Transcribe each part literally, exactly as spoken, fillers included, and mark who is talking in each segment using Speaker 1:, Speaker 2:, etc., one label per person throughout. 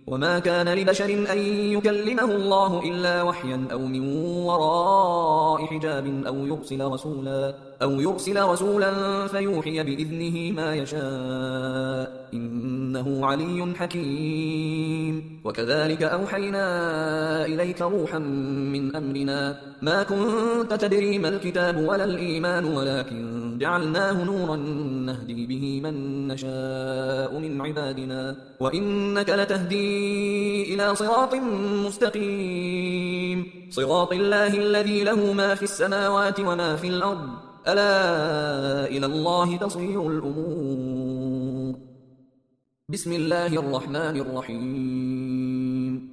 Speaker 1: وما كان لبشر أن يكلمه الله إلا وحيا أو من وراء حجاب أو يرسل رسولا أو يرسل رسولا فيوحي بإذنه ما يشاء إنه علي حكيم. وكذلك أوحينا إليك روحا من أمرنا ما كنت تدري ما الكتاب ولا الإيمان ولكن جعلناه نورا نهدي به من نشاء من عبادنا وإنك لتهدي إلى صراط مستقيم صراط الله الذي له ما في السماوات وما في الأرض ألا إلى الله تصير الأمور. بسم الله الرحمن الرحيم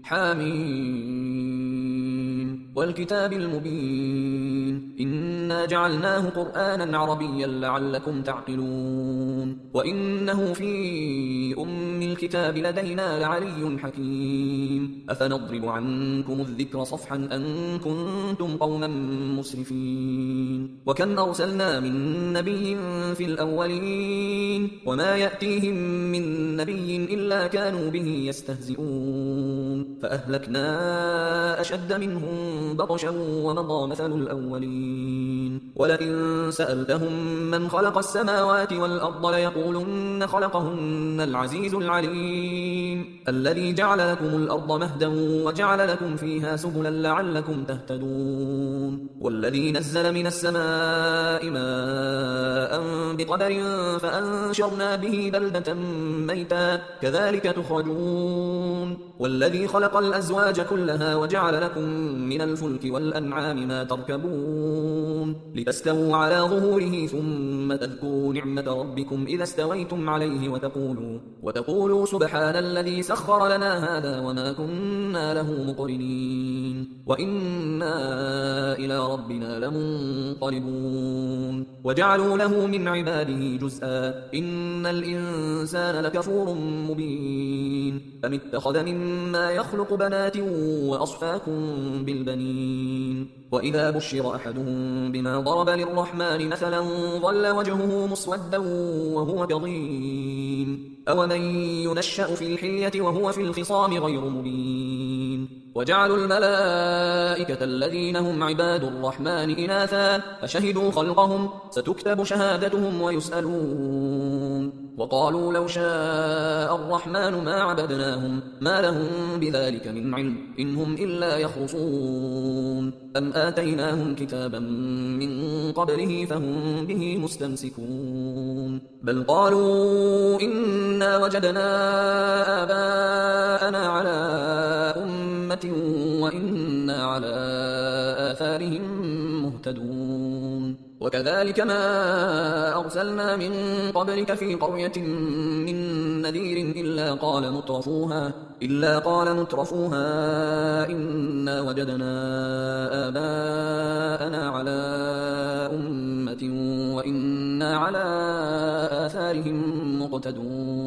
Speaker 1: حامين والكتاب المبين إنا جعلناه قرآنا عربيا لعلكم تعقلون وإنه في أم الكتاب لدينا لعلي حكيم أفنضرب عنكم الذكر صفحا أن كنتم قوما مسرفين وكم أرسلنا من نبي في الأولين وما يأتيهم من نبي إلا كانوا به يستهزئون فأهلكنا أشد منهم بطشا ومضى مثل الأولين ولئن سألتهم من خلق السماوات والأرض ليقولن خلقهن العزيز العليم الذي جعل لكم الأرض مهدا وجعل لكم فيها سبلا لعلكم تهتدون والذي نزل من السماء ماء بقدر فأنشرنا به بلدة ميتا كذلك تخرجون والذي خلق الأزواج كلها وجعل لكم من الفلك والأنعام ما تركبون لتستووا على ظهوره ثم تذكروا نعمة ربكم إذا استويتم عليه وتقولوا, وتقولوا سبحان الذي سخر لنا هذا وما كنا له مقرنين وإنا إلى ربنا لمنقلبون وجعلوا له من عباده جزءا إن الإنسان لكفور مبين أم اتخذ مما يخلق بنات وأصفاكم بالبنين وإذا بشر أحدهم بما ضرب للرحمن مثلا ظل وجهه مسودا وهو كظيم أومن ينشأ في الحلية وهو في الخصام غير مبين وجعلوا الملائكة الذين هم عباد الرحمن إناثا أشهدوا خلقهم ستكتب شهادتهم ويسألون وقالوا لو شاء الرحمن ما عبدناهم ما لهم بذلك من علم إن هم إلا يخرصون أم آتيناهم كتابا من قبله فهم به مستمسكون بل قالوا إنا وجدنا آباءنا على أمة وإنا على آثارهم مهتدون وكذلك ما أرسلنا من قبلك في قرية من نذير إلا قال مترفوها إلا قال مترفوها إنا وجدنا آباءنا على أمة وإنا على آثارهم مقتدون